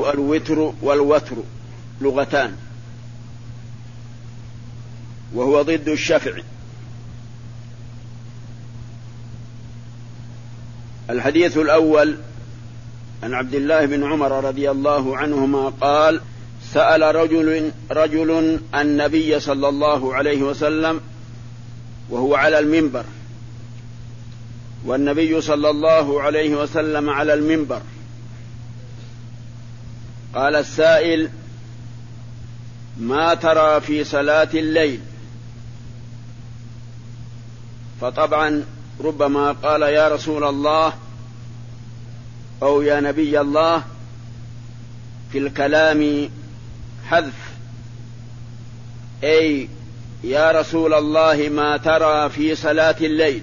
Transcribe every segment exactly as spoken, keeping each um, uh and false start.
الوتر والوتر لغتان، وهو ضد الشفع. الحديث الأول عن عبد الله بن عمر رضي الله عنهما قال: سأل رجل رجل النبي صلى الله عليه وسلم وهو على المنبر، والنبي صلى الله عليه وسلم على المنبر. قال السائل: ما ترى في صلاة الليل؟ فطبعا ربما قال: يا رسول الله أو يا نبي الله، في الكلام حذف، أي يا رسول الله ما ترى في صلاة الليل؟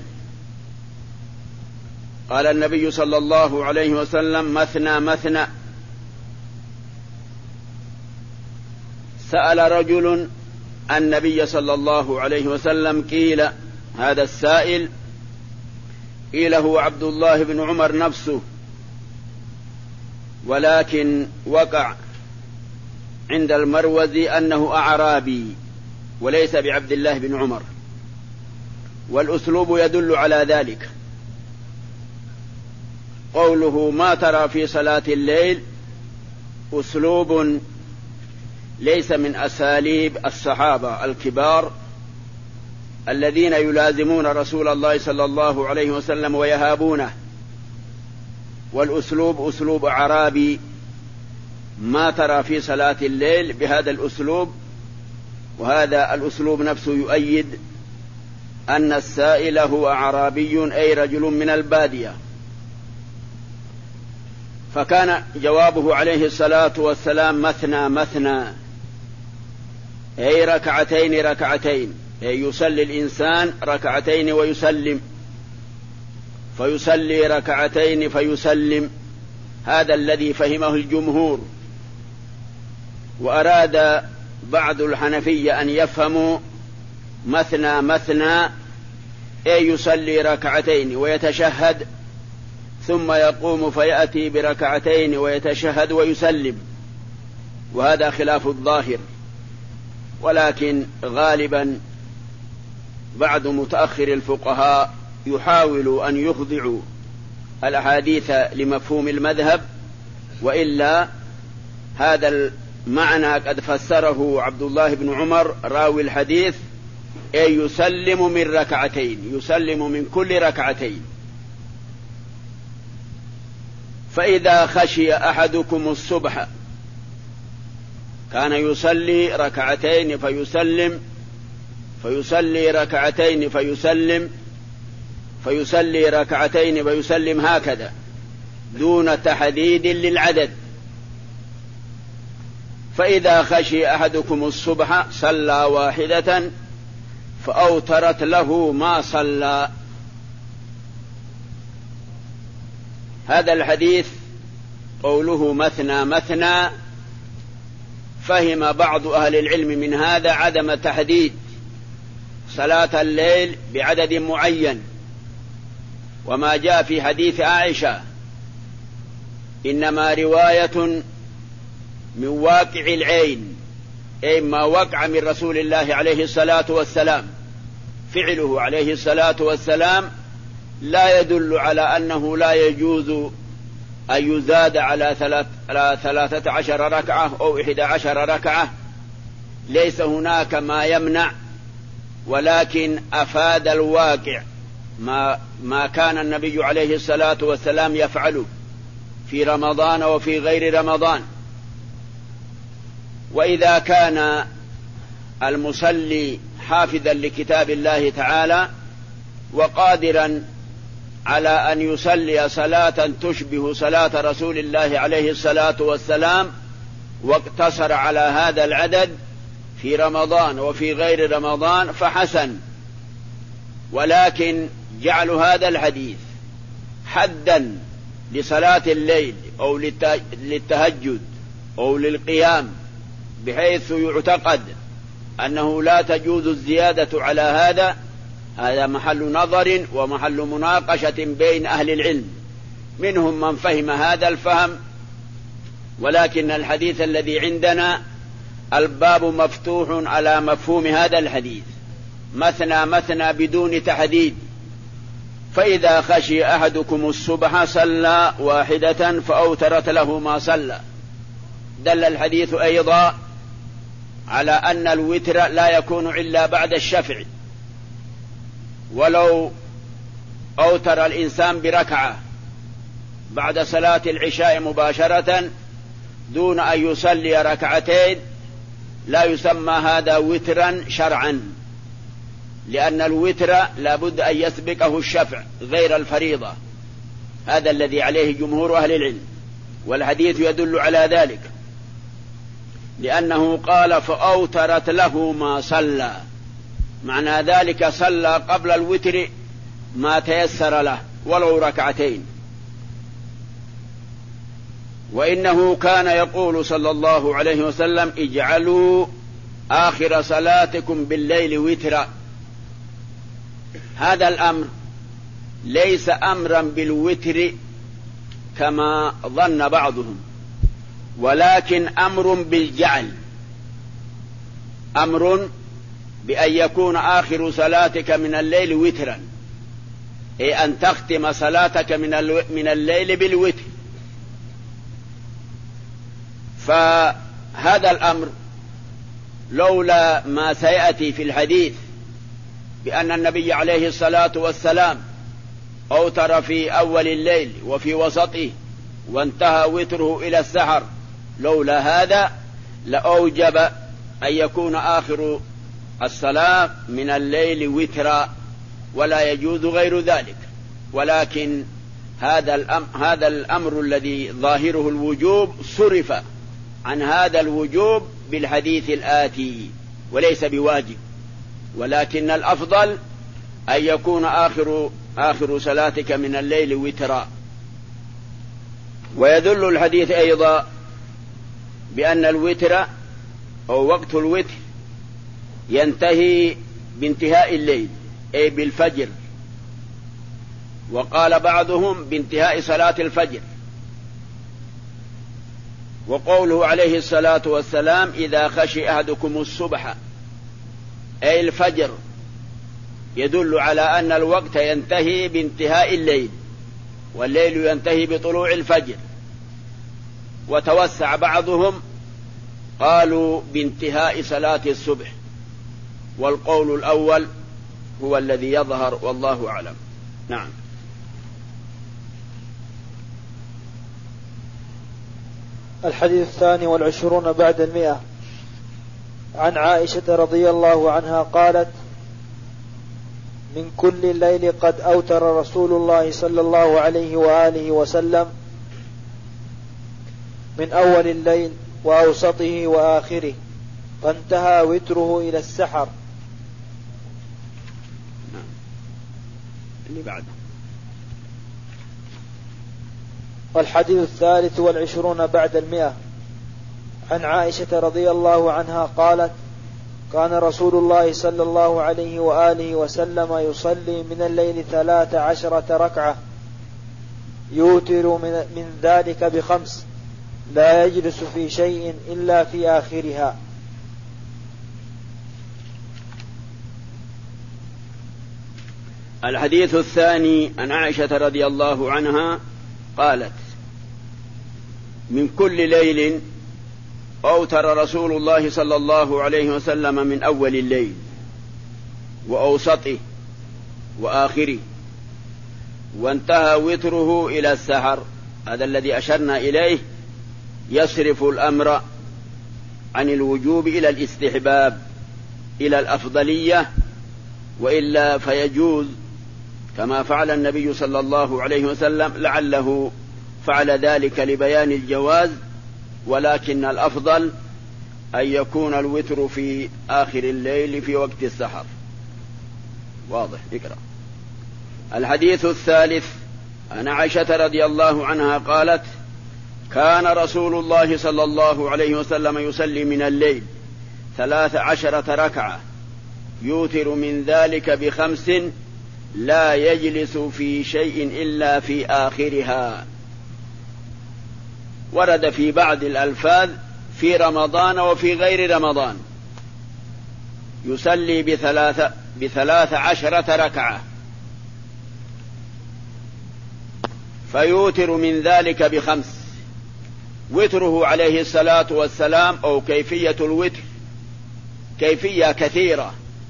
قال النبي صلى الله عليه وسلم: مثنى مثنى. سأل رجل النبي صلى الله عليه وسلم، قيل هذا السائل قيل هو عبد الله بن عمر نفسه، ولكن وقع عند المروزي أنه أعرابي وليس بعبد الله بن عمر، والأسلوب يدل على ذلك. قوله ما ترى في صلاة الليل أسلوب ليس من أساليب الصحابة الكبار الذين يلازمون رسول الله صلى الله عليه وسلم ويهابونه، والأسلوب أسلوب أعرابي. ما ترى في صلاة الليل بهذا الأسلوب، وهذا الأسلوب نفسه يؤيد أن السائل هو أعرابي، أي رجل من البادية. فكان جوابه عليه الصلاة والسلام: مثنى مثنى، أي ركعتين ركعتين، أي يصلي الإنسان ركعتين ويسلم، فيصلي ركعتين فيسلم. هذا الذي فهمه الجمهور. وأراد بعض الحنفية أن يفهموا مثنى مثنى، أي يصلي ركعتين ويتشهد ثم يقوم فيأتي بركعتين ويتشهد ويسلم، وهذا خلاف الظاهر. ولكن غالبا بعض متأخر الفقهاء يحاولوا أن يخضعوا الأحاديث لمفهوم المذهب، وإلا هذا المعنى قد فسره عبد الله بن عمر راوي الحديث، أي يسلم من ركعتين، يسلم من كل ركعتين. فإذا خشي أحدكم الصبح كان يصلي ركعتين فيسلم، فيصلي ركعتين فيسلم، فيصلي ركعتين فيسلم، هكذا دون تحديد للعدد. فإذا خشي أحدكم الصبح صلى واحدة فأوترت له ما صلى. هذا الحديث قوله مثنى مثنى، فهم بعض أهل العلم من هذا عدم تحديد صلاة الليل بعدد معين، وما جاء في حديث عائشة إنما رواية من واقع العين، أي ما وقع من رسول الله عليه الصلاة والسلام. فعله عليه الصلاة والسلام لا يدل على أنه لا يجوز أن يزاد على ثلاث على ثلاثة عشر ركعة أو إحدى عشر ركعة، ليس هناك ما يمنع، ولكن أفاد الواقع ما ما كان النبي عليه الصلاة والسلام يفعله في رمضان وفي غير رمضان. وإذا كان المصلي حافظا لكتاب الله تعالى وقادرا على أن يصلي صلاة تشبه صلاة رسول الله عليه الصلاة والسلام، واقتصر على هذا العدد في رمضان وفي غير رمضان فحسن. ولكن جعل هذا الحديث حدا لصلاة الليل أو للتهجد أو للقيام، بحيث يعتقد أنه لا تجوز الزيادة على هذا، هذا محل نظر ومحل مناقشة بين أهل العلم. منهم من فهم هذا الفهم ولكن الحديث الذي عندنا الباب مفتوح على مفهوم هذا الحديث، مثنى مثنى بدون تحديد. فإذا خشي أحدكم الصبح صلى واحدة فأوترت له ما صلى. دل الحديث أيضا على أن الوتر لا يكون إلا بعد الشفع، ولو أوتر الإنسان بركعة بعد صلاة العشاء مباشرة دون أن يصلي ركعتين لا يسمى هذا وترا شرعا، لأن الوتر لا بد أن يسبقه الشفع غير الفريضة. هذا الذي عليه جمهور أهل العلم، والحديث يدل على ذلك، لأنه قال فأوترت له ما صلى، معنى ذلك صلى قبل الوتر ما تيسر له ولو ركعتين. وإنه كان يقول صلى الله عليه وسلم اجعلوا آخر صلاتكم بالليل وترا. هذا الأمر ليس أمرا بالوتر كما ظن بعضهم، ولكن أمر بالجعل، أمر بأن يكون آخر صلاتك من الليل وترا، أي أن تختم صلاتك من الليل بالوتر. فهذا الأمر لولا ما سيأتي في الحديث بأن النبي عليه الصلاة والسلام أوتر في أول الليل وفي وسطه وانتهى وتره إلى السحر، لولا هذا لأوجب أن يكون آخر الصلاة من الليل وترا، ولا يجوز غير ذلك. ولكن هذا الأمر, هذا الأمر الذي ظاهره الوجوب صرف عن هذا الوجوب بالحديث الآتي، وليس بواجب، ولكن الأفضل أن يكون آخر, آخر صلاتك من الليل وترا. ويدل الحديث أيضا بأن الوتر أو وقت الوتر ينتهي بانتهاء الليل، أي بالفجر، وقال بعضهم بانتهاء صلاة الفجر. وقوله عليه الصلاة والسلام إذا خشي أحدكم الصبح أي الفجر، يدل على أن الوقت ينتهي بانتهاء الليل، والليل ينتهي بطلوع الفجر. وتوسع بعضهم قالوا بانتهاء صلاة الصبح، والقول الأول هو الذي يظهر والله أعلم. نعم. الحديث الثاني والعشرون بعد المئة. عن عائشة رضي الله عنها قالت من كل الليل قد أوتر رسول الله صلى الله عليه وآله وسلم من أول الليل وأوسطه وآخره، فانتهى وتره إلى السحر. اللي بعده. والحديث الثالث والعشرون بعد المئة. عن عائشة رضي الله عنها قالت كان رسول الله صلى الله عليه وآله وسلم يصلي من الليل ثلاث عشرة ركعة، يوتر من, من ذلك بخمس، لا يجلس في شيء إلا في آخرها. الحديث الثاني عن عائشة رضي الله عنها قالت من كل ليل أوتر رسول الله صلى الله عليه وسلم من أول الليل وأوسطه وآخره، وانتهى وتره إلى السحر. هذا الذي أشرنا إليه يصرف الأمر عن الوجوب إلى الاستحباب، إلى الأفضلية، وإلا فيجوز كما فعل النبي صلى الله عليه وسلم، لعله فعل ذلك لبيان الجواز، ولكن الأفضل أن يكون الوتر في آخر الليل في وقت السحر. واضح؟ اقرأ. الحديث الثالث عن عائشة رضي الله عنها قالت كان رسول الله صلى الله عليه وسلم يصلي من الليل ثلاث عشرة ركعة، يوتر من ذلك بخمس، لا يجلس في شيء إلا في آخرها. ورد في بعض الألفاظ في رمضان وفي غير رمضان يصلي بثلاث, بثلاث عشرة ركعة، فيوتر من ذلك بخمس. وتره عليه الصلاة والسلام أو كيفية الوتر كيفية كثيرة،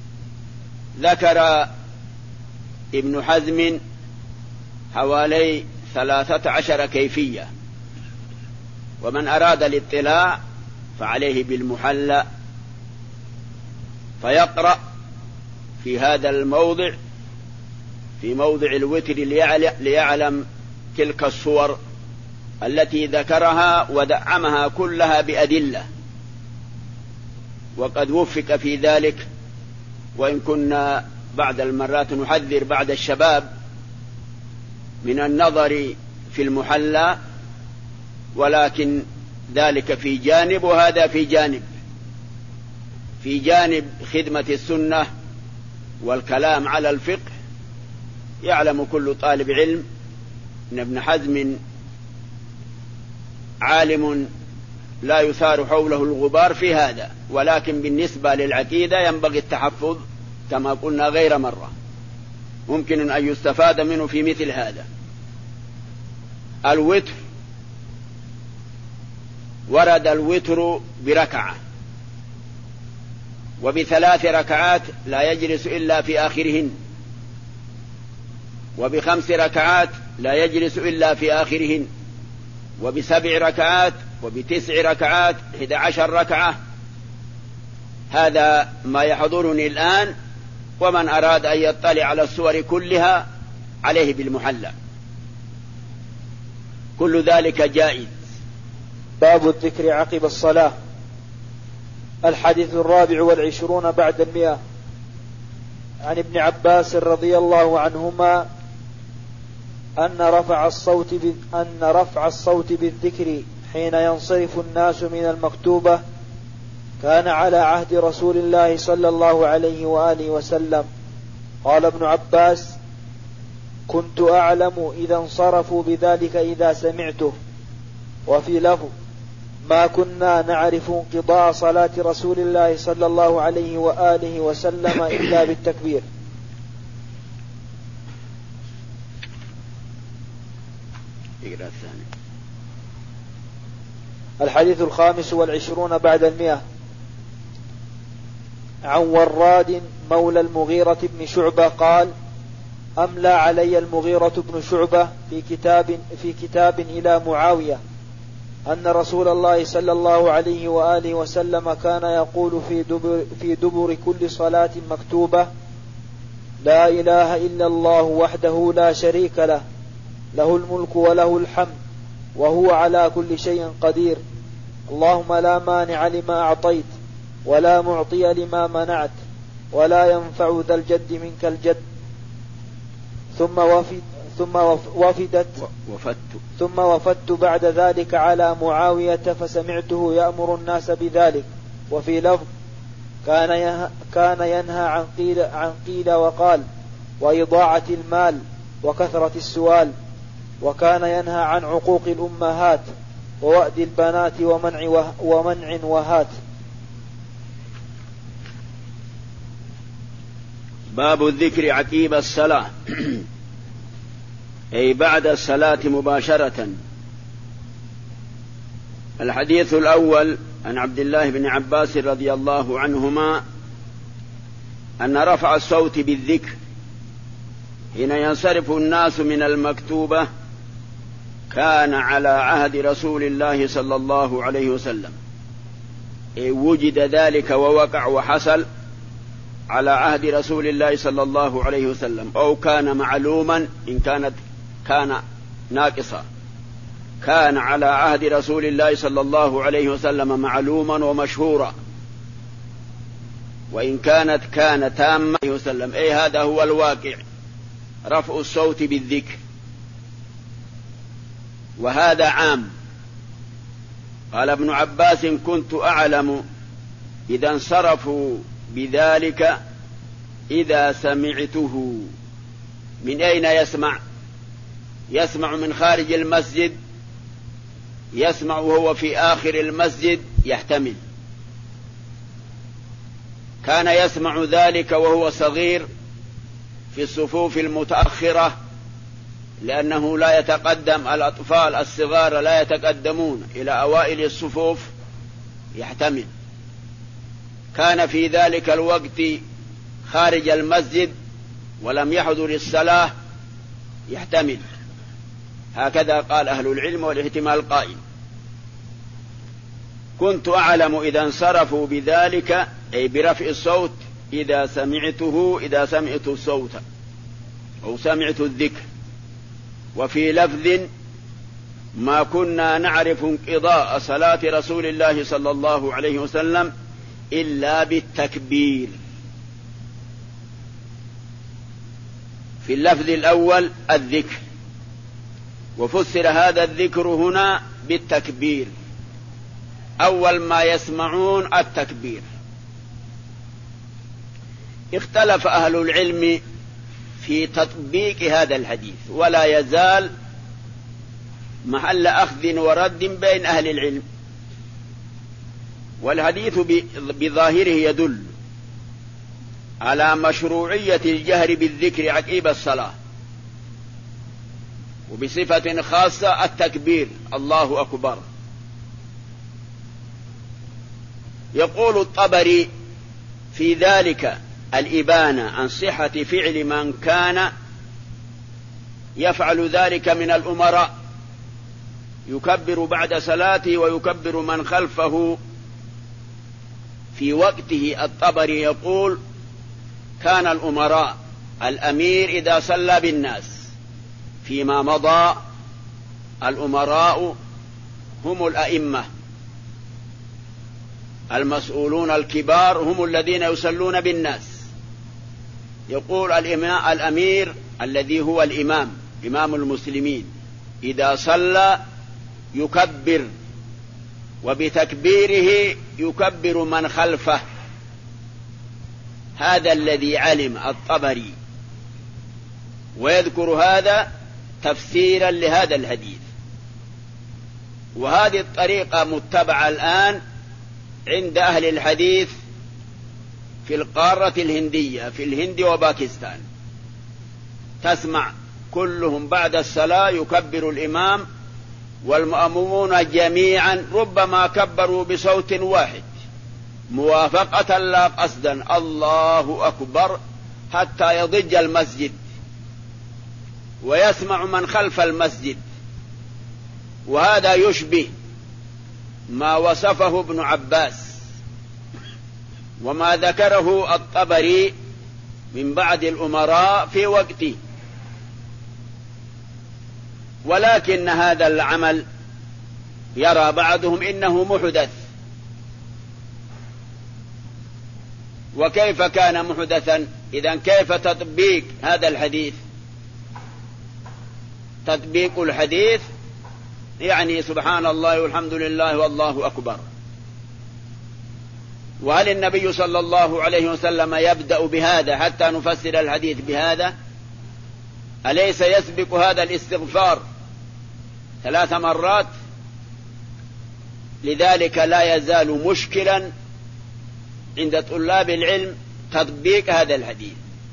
ذكر ابن حزم حوالي ثلاثة عشر كيفية، ومن أراد الاطلاع فعليه بالمحلى فيقرأ في هذا الموضع في موضع الوتر ليعلم تلك الصور التي ذكرها ودعمها كلها بأدلة، وقد وفق في ذلك. وإن كنا بعد المرات نحذر بعد الشباب من النظر في المحلى، ولكن ذلك في جانب وهذا في جانب. في جانب خدمة السنة والكلام على الفقه، يعلم كل طالب علم أن ابن حزم عالم لا يثار حوله الغبار في هذا، ولكن بالنسبة للعقيدة ينبغي التحفظ كما قلنا غير مرة، ممكن أن يستفاد منه في مثل هذا. الوتر ورد الوتر بركعة وبثلاث ركعات لا يجلس إلا في آخرهن، وبخمس ركعات لا يجلس إلا في آخرهن، وبسبع ركعات وبتسع ركعات إحدى عشر ركعة. هذا ما يحضرني الآن، ومن أراد أن يطلع على الصور كلها عليه بالمحلى، كل ذلك جائز. باب الذكر عقب الصلاة. الحديث الرابع والعشرون بعد المئة. عن ابن عباس رضي الله عنهما أن رفع الصوت أن رفع الصوت بالذكر حين ينصرف الناس من المكتوبة كان على عهد رسول الله صلى الله عليه وآله وسلم. قال ابن عباس: كنت أعلم إذا انصرفوا بذلك إذا سمعته. وفي لفظ: ما كنا نعرف انقضاء صلاة رسول الله صلى الله عليه وآله وسلم إلا بالتكبير. الحديث الخامس والعشرون بعد المئة. عن وراد مولى المغيرة بن شعبة قال: أملى علي المغيرة بن شعبة في كتاب, في كتاب إلى معاوية أن رسول الله صلى الله عليه وآله وسلم كان يقول في دبر, في دبر كل صلاة مكتوبة: لا إله إلا الله وحده لا شريك له، له الملك وله الحمد وهو على كل شيء قدير، اللهم لا مانع لما أعطيت ولا معطي لما منعت ولا ينفع ذا الجد منك الجد. ثم وفد ثم وفدت وفدت ثم وفدت بعد ذلك على معاوية فسمعته يأمر الناس بذلك. وفي لفظ: كان كان ينهى عن قيل عن قيل وقال وإضاعة المال وكثرة السؤال، وكان ينهى عن عقوق الأمهات ووأد البنات ومنع ومنع وهات. باب الذكر عقيب الصلاة أي بعد الصلاة مباشرة. الحديث الأول عن عبد الله بن عباس رضي الله عنهما أن رفع الصوت بالذكر حين ينصرف الناس من المكتوبة كان على عهد رسول الله صلى الله عليه وسلم، أي وجد ذلك ووقع وحصل على عهد رسول الله صلى الله عليه وسلم، أو كان معلوما إن كانت كان ناقصا. كان على عهد رسول الله صلى الله عليه وسلم معلوما ومشهورا، وإن كانت كان تاما عليه وسلم، أي هذا هو الواقع، رفع الصوت بالذكر، وهذا عام. قال ابن عباس: كنت أعلم إذا انصرفوا بذلك إذا سمعته. من أين يسمع؟ يسمع من خارج المسجد، يسمع وهو في آخر المسجد يحتمل. كان يسمع ذلك وهو صغير في الصفوف المتأخرة، لأنه لا يتقدم، الأطفال الصغار لا يتقدمون إلى أوائل الصفوف، يحتمل. كان في ذلك الوقت خارج المسجد ولم يحضر الصلاة، يحتمل. هكذا قال أهل العلم، والاحتمال قائم. كنت أعلم إذا انصرفوا بذلك، أي برفع الصوت، إذا سمعته إذا سمعت الصوت أو سمعت الذكر. وفي لفظ: ما كنا نعرف انقضاء صلاة رسول الله صلى الله عليه وسلم إلا بالتكبير. في اللفظ الأول الذكر، وفسر هذا الذكر هنا بالتكبير. أول ما يسمعون التكبير. اختلف أهل العلم في تطبيق هذا الحديث، ولا يزال محل أخذ ورد بين أهل العلم. والحديث بظاهره يدل على مشروعية الجهر بالذكر عقب الصلاة، وبصفة خاصة التكبير، الله أكبر. يقول الطبري في ذلك الإبانة عن صحة فعل من كان يفعل ذلك من الأمراء، يكبر بعد صلاته ويكبر من خلفه في وقته. الطبري يقول: كان الأمراء، الأمير إذا صلى بالناس فيما مضى، الأمراء هم الأئمة المسؤولون الكبار، هم الذين يصلون بالناس. يقول الأمير الذي هو الإمام، إمام المسلمين، إذا صلى يكبر، وبتكبيره يكبر من خلفه. هذا الذي علم الطبري، ويذكر هذا تفسيرا لهذا الحديث. وهذه الطريقة متبعة الآن عند أهل الحديث في القارة الهندية، في الهند وباكستان. تسمع كلهم بعد الصلاة يكبر الإمام، والمأمومون جميعا ربما كبروا بصوت واحد موافقة لا قصدا: الله أكبر، حتى يضج المسجد ويسمع من خلف المسجد. وهذا يشبه ما وصفه ابن عباس وما ذكره الطبري من بعد الأمراء في وقته. ولكن هذا العمل يرى بعضهم إنه محدث. وكيف كان محدثا؟ إذن كيف تطبيق هذا الحديث؟ تطبيق الحديث يعني سبحان الله والحمد لله والله أكبر. وهل النبي صلى الله عليه وسلم يبدأ بهذا حتى نفسر الحديث بهذا؟ أليس يسبق هذا الاستغفار ثلاث مرات؟ لذلك لا يزال مشكلا عند طلاب العلم تطبيق هذا الحديث.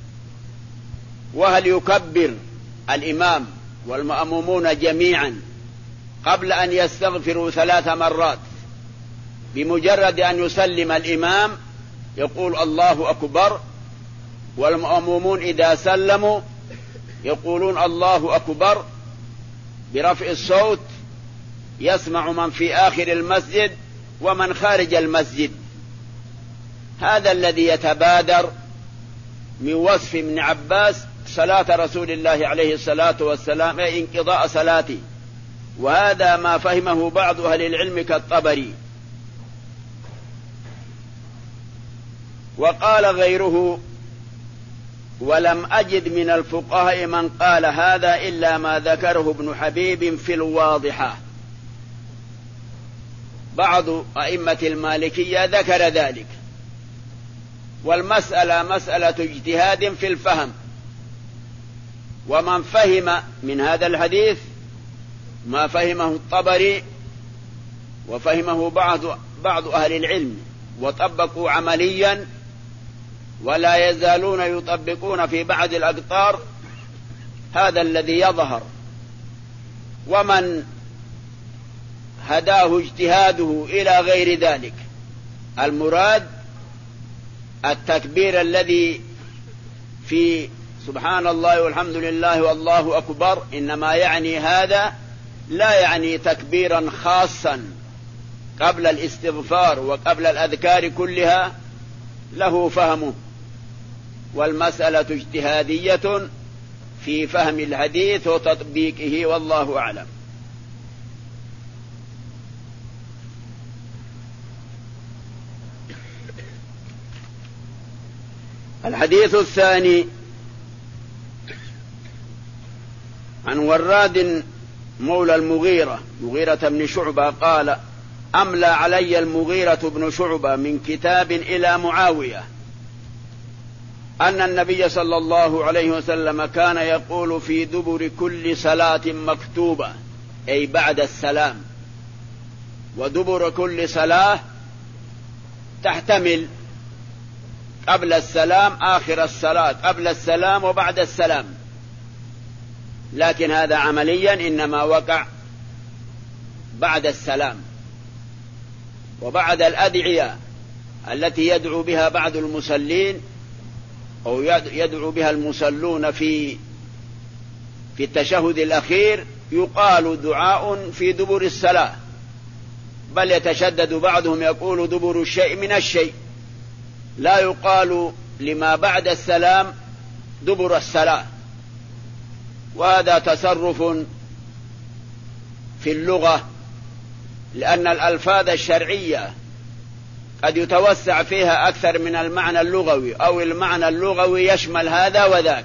وهل يكبر الإمام والمأمومون جميعا قبل أن يستغفروا ثلاث مرات؟ بمجرد أن يسلم الإمام يقول الله أكبر، والمأمومون إذا سلموا يقولون الله أكبر برفع الصوت، يسمع من في آخر المسجد ومن خارج المسجد. هذا الذي يتبادر من وصف ابن عباس صلاة رسول الله عليه الصلاة والسلام، انقضاء صلاته. وهذا ما فهمه بعض أهل العلم كالطبري. وقال غيره: ولم أجد من الفقهاء من قال هذا إلا ما ذكره ابن حبيب في الواضحة. بعض أئمة المالكية ذكر ذلك. والمسألة مسألة اجتهاد في الفهم، ومن فهم من هذا الحديث ما فهمه الطبري وفهمه بعض بعض أهل العلم وطبقوا عمليا، ولا يزالون يطبقون في بعض الأقطار، هذا الذي يظهر. ومن هداه اجتهاده إلى غير ذلك، المراد التكبير الذي في سبحان الله والحمد لله والله أكبر، إنما يعني هذا لا يعني تكبيرا خاصا قبل الاستغفار وقبل الأذكار كلها، له فهمه، والمسألة اجتهادية في فهم الحديث وتطبيقه، والله أعلم. الحديث الثاني عن وراد مولى المغيرة مغيرة بن شعبة قال: أملى علي المغيرة بن شعبة من كتاب إلى معاوية أن النبي صلى الله عليه وسلم كان يقول في دبر كل صلاة مكتوبة، أي بعد السلام، ودبر كل صلاة تحتمل قبل السلام، آخر الصلاة، قبل السلام وبعد السلام، لكن هذا عمليا إنما وقع بعد السلام. وبعد الأدعية التي يدعو بها بعض المصلين أو يدعو بها المصلون في في التشهد الأخير يقال دعاء في دبر الصلاة، بل يتشدد بعضهم يقول دبر الشيء من الشيء، لا يقال لما بعد السلام دبر الصلاة. وهذا تصرف في اللغة، لأن الألفاظ الشرعية قد يتوسع فيها أكثر من المعنى اللغوي، أو المعنى اللغوي يشمل هذا وذاك،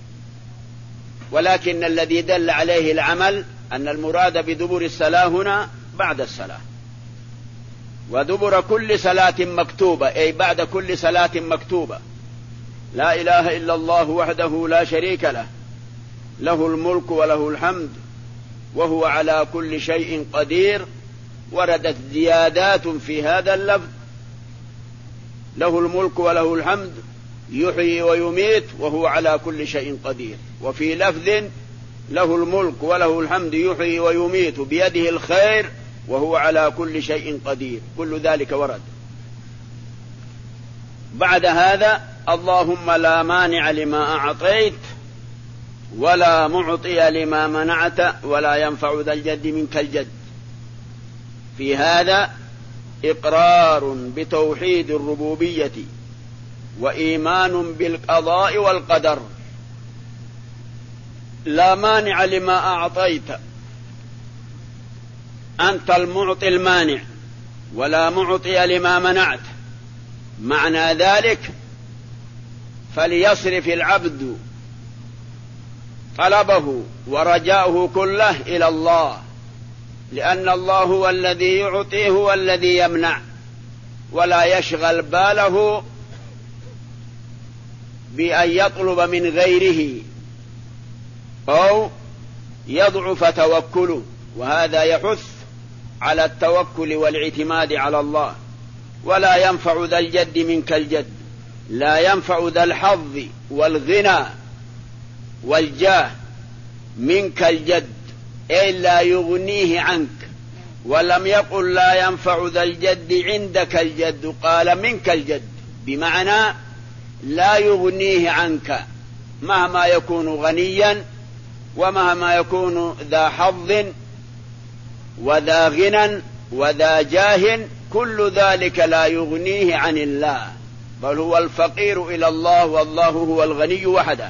ولكن الذي دل عليه العمل أن المراد بدبر الصلاة هنا بعد الصلاة. ودبر كل صلاة مكتوبة، أي بعد كل صلاة مكتوبة. لا إله إلا الله وحده لا شريك له، له الملك وله الحمد وهو على كل شيء قدير. وردت زيادات في هذا اللفظ: له الملك وله الحمد، يحيي ويميت وهو على كل شيء قدير. وفي لفظ: له الملك وله الحمد يحيي ويميت بيده الخير وهو على كل شيء قدير. كل ذلك ورد. بعد هذا: اللهم لا مانع لما أعطيت ولا معطي لما منعت ولا ينفع ذا الجد منك الجد. في هذا إقرار بتوحيد الربوبية وإيمان بالقضاء والقدر. لا مانع لما أعطيت، أنت المعطي المانع، ولا معطي لما منعت. معنى ذلك: فليصرف العبد طلبه ورجاؤه كله إلى الله، لأن الله هو الذي يعطيه هو الذي يمنع، ولا يشغل باله بأن يطلب من غيره أو يضعف توكله. وهذا يحث على التوكل والاعتماد على الله. ولا ينفع ذا الجد منك الجد، لا ينفع ذا الحظ والغنى والجاه منك الجد، أي لا يغنيه عنك. ولم يقل لا ينفع ذا الجد عندك الجد، قال منك الجد، بمعنى لا يغنيه عنك مهما يكون غنيا ومهما يكون ذا حظ وذا غنى وذا جاه، كل ذلك لا يغنيه عن الله، بل هو الفقير إلى الله والله هو الغني وحده.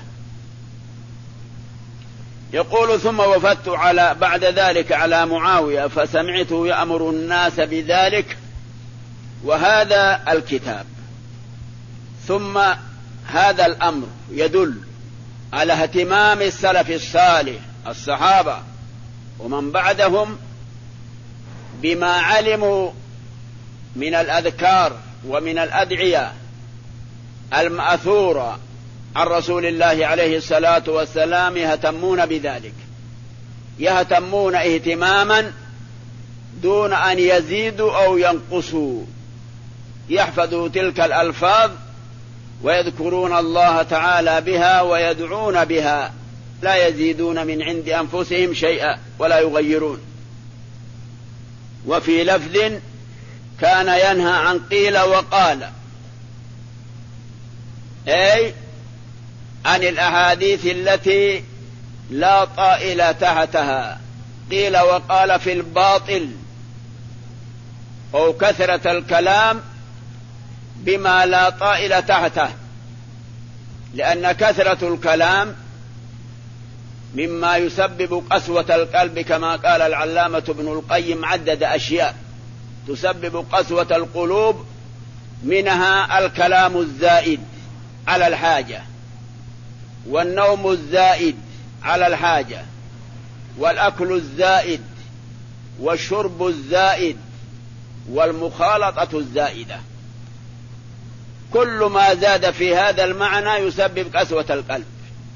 يقول: ثم وفدت على بعد ذلك على معاوية فسمعته يأمر الناس بذلك، وهذا الكتاب. ثم هذا الأمر يدل على اهتمام السلف الصالح الصحابة ومن بعدهم بما علموا من الأذكار ومن الأدعية المأثورة عن رسول الله عليه الصلاة والسلام، يهتمون بذلك، يهتمون اهتماما دون أن يزيدوا أو ينقصوا، يحفظوا تلك الألفاظ ويذكرون الله تعالى بها ويدعون بها، لا يزيدون من عند أنفسهم شيئا ولا يغيرون. وفي لفظ كان ينهى عن قيل وقال، أي عن الأحاديث التي لا طائل تحتها، قيل وقال في الباطل أو كثرة الكلام بما لا طائل تحته، لأن كثرة الكلام مما يسبب قسوة القلب، كما قال العلامة ابن القيم عدد أشياء تسبب قسوة القلوب، منها الكلام الزائد على الحاجة، والنوم الزائد على الحاجة، والأكل الزائد، والشرب الزائد، والمخالطة الزائدة. كل ما زاد في هذا المعنى يسبب قسوة القلب.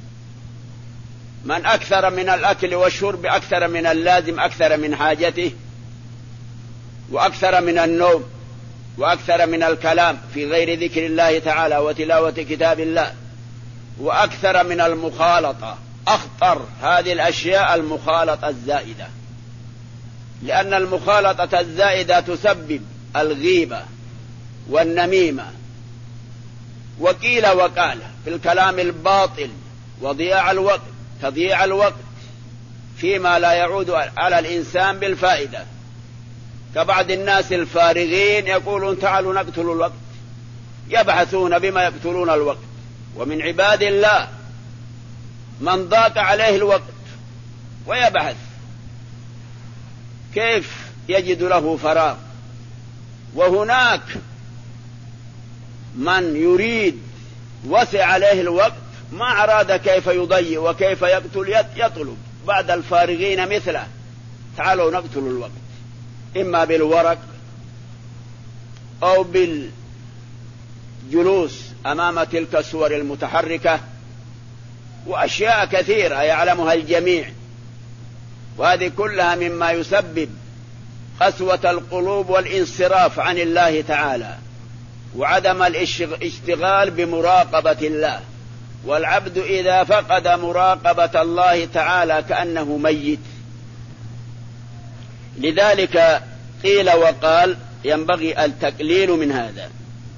من أكثر من الأكل والشرب أكثر من اللازم، أكثر من حاجته، وأكثر من النوم، وأكثر من الكلام في غير ذكر الله تعالى وتلاوة كتاب الله، وأكثر من المخالطة، أخطر هذه الأشياء المخالطة الزائدة، لأن المخالطة الزائدة تسبب الغيبة والنميمة وقيل وقال في الكلام الباطل، وضياع الوقت، تضييع الوقت فيما لا يعود على الإنسان بالفائدة. كبعض الناس الفارغين يقولون تعالوا نقتل الوقت، يبحثون بما يقتلون الوقت. ومن عباد الله من ضاق عليه الوقت ويبحث كيف يجد له فراغ، وهناك من يريد وسع عليه الوقت ما أراد كيف يضيع وكيف يقتل، يطلب بعد الفارغين مثله تعالوا نقتل الوقت، إما بالورق أو بالجلوس أمام تلك الصور المتحركة، وأشياء كثيرة يعلمها الجميع، وهذه كلها مما يسبب قسوة القلوب والانصراف عن الله تعالى، وعدم الاشتغال بمراقبة الله. والعبد إذا فقد مراقبة الله تعالى كأنه ميت. لذلك قيل وقال ينبغي التقليل من هذا.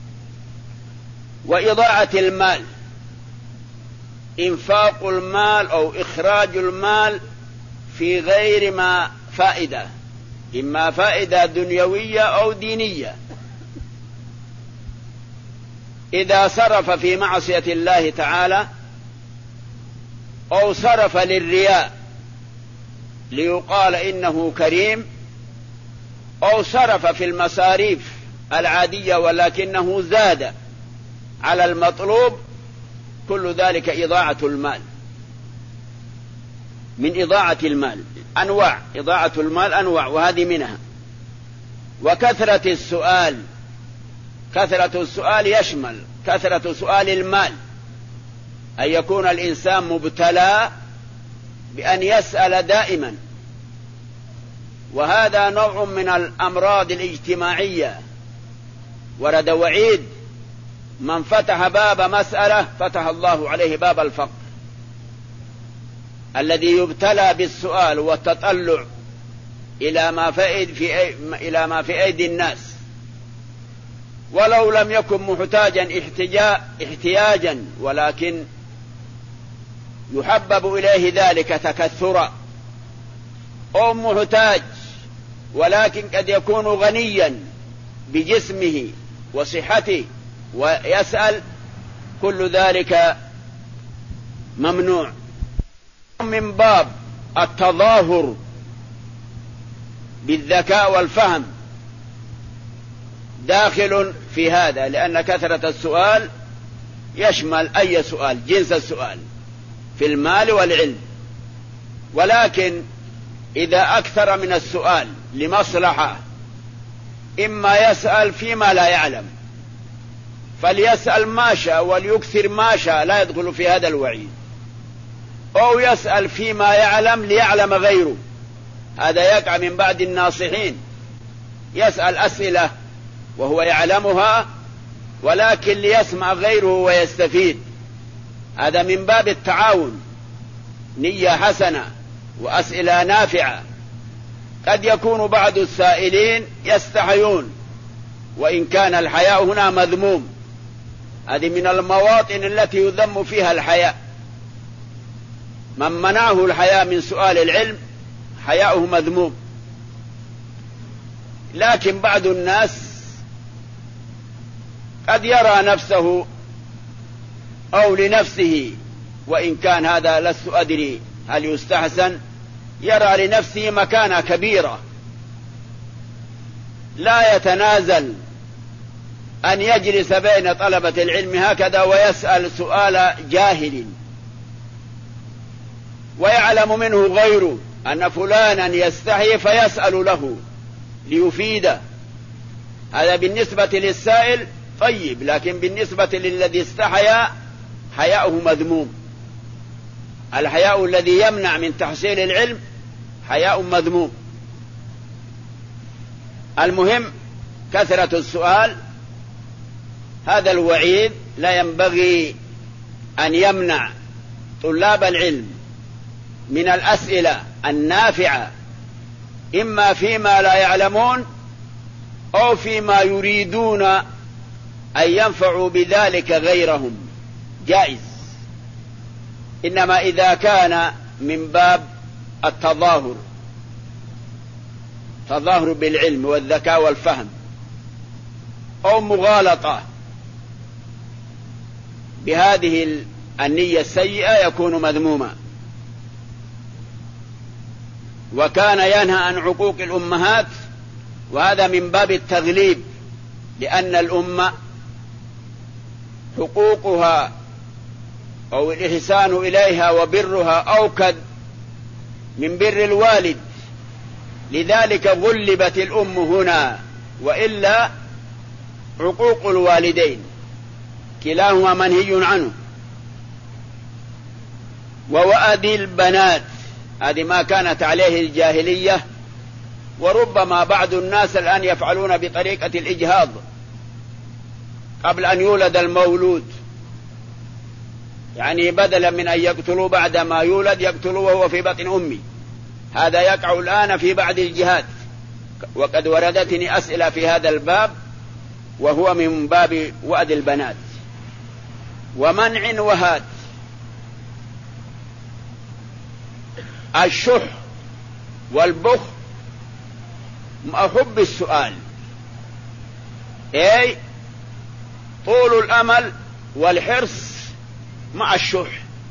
وإضاعة المال، إنفاق المال أو إخراج المال في غير ما فائدة، إما فائدة دنيوية أو دينية. إذا صرف في معصية الله تعالى أو صرف للرياء ليقال إنه كريم، أو صرف في المصاريف العادية ولكنه زاد على المطلوب، كل ذلك إضاعة المال. من إضاعة المال أنواع، إضاعة المال أنواع، وهذه منها. وكثرة السؤال، كثرة السؤال يشمل كثرة سؤال المال، أن يكون الإنسان مبتلى بأن يسأل دائما، وهذا نوع من الأمراض الاجتماعية. ورد وعيد من فتح باب مسألة فتح الله عليه باب الفقر. الذي يبتلى بالسؤال والتطلع إلى ما في إلى ما في أيدي الناس، ولو لم يكن محتاجا احتياجا، ولكن يحبب إليه ذلك تكثرا، أو محتاج ولكن قد يكون غنيا بجسمه وصحته ويسأل، كل ذلك ممنوع. من باب التظاهر بالذكاء والفهم داخل في هذا، لأن كثرة السؤال يشمل أي سؤال، جنس السؤال في المال والعلم. ولكن إذا أكثر من السؤال لمصلحة، إما يسأل فيما لا يعلم فليسأل ما شاء وليكثر ما شاء، لا يدخل في هذا الوعيد، أو يسأل فيما يعلم ليعلم غيره، هذا يقع من بعد الناصحين يسأل أسئلة وهو يعلمها، ولكن ليسمع غيره ويستفيد. هذا من باب التعاون، نية حسنة وأسئلة نافعة. قد يكون بعض السائلين يستحيون، وإن كان الحياء هنا مذموم، هذه من المواطن التي يذم فيها الحياء. من منعه الحياء من سؤال العلم حياؤه مذموم. لكن بعض الناس قد يرى نفسه أو لنفسه، وإن كان هذا لست أدري هل يستحسن، يرى لنفسه مكانة كبيرة، لا يتنازل أن يجلس بين طلبة العلم هكذا ويسأل سؤال جاهل، ويعلم منه غيره أن فلانا يستحي فيسأل له ليفيده. هذا بالنسبة للسائل طيب، لكن بالنسبة للذي استحيا حياؤه مذموم. الحياء الذي يمنع من تحصيل العلم حياء مذموم. المهم كثرة السؤال، هذا الوعيد لا ينبغي أن يمنع طلاب العلم من الأسئلة النافعة، إما فيما لا يعلمون أو فيما يريدون أن ينفعوا بذلك غيرهم، جائز. إنما إذا كان من باب التظاهر، تظاهر بالعلم والذكاء والفهم، أو مغالطة بهذه النية السيئة، يكون مذموما. وكان ينهى عن عقوق الأمهات، وهذا من باب التغليب، لأن الأمة حقوقها أو الإحسان إليها وبرها أوكد من بر الوالد، لذلك غلبت الأم هنا، وإلا عقوق الوالدين كلاهما منهي عنه. ووأد البنات، هذه ما كانت عليه الجاهلية، وربما بعض الناس الآن يفعلون بطريقة الإجهاض قبل أن يولد المولود، يعني بدلا من أن يقتلوا بعد ما يولد يقتلوا وهو في بطن أمي. هذا يقع الآن في بعض الجهات، وقد وردتني أسئلة في هذا الباب، وهو من باب وأد البنات. ومنع وهات، الشح والبخ مع حب السؤال، أي طول الأمل والحرص مع الشح.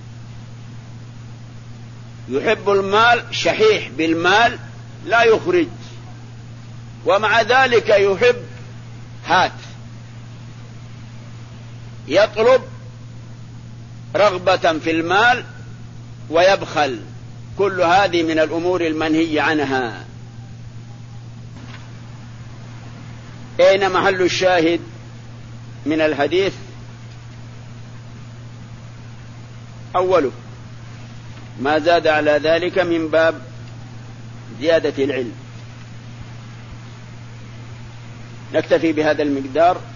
يحب المال، شحيح بالمال لا يخرج، ومع ذلك يحب هات، يطلب رغبة في المال ويبخل. كل هذه من الأمور المنهي عنها. أين محل الشاهد من الحديث؟ أوله ما زاد على ذلك من باب زيادة العلم. نكتفي بهذا المقدار.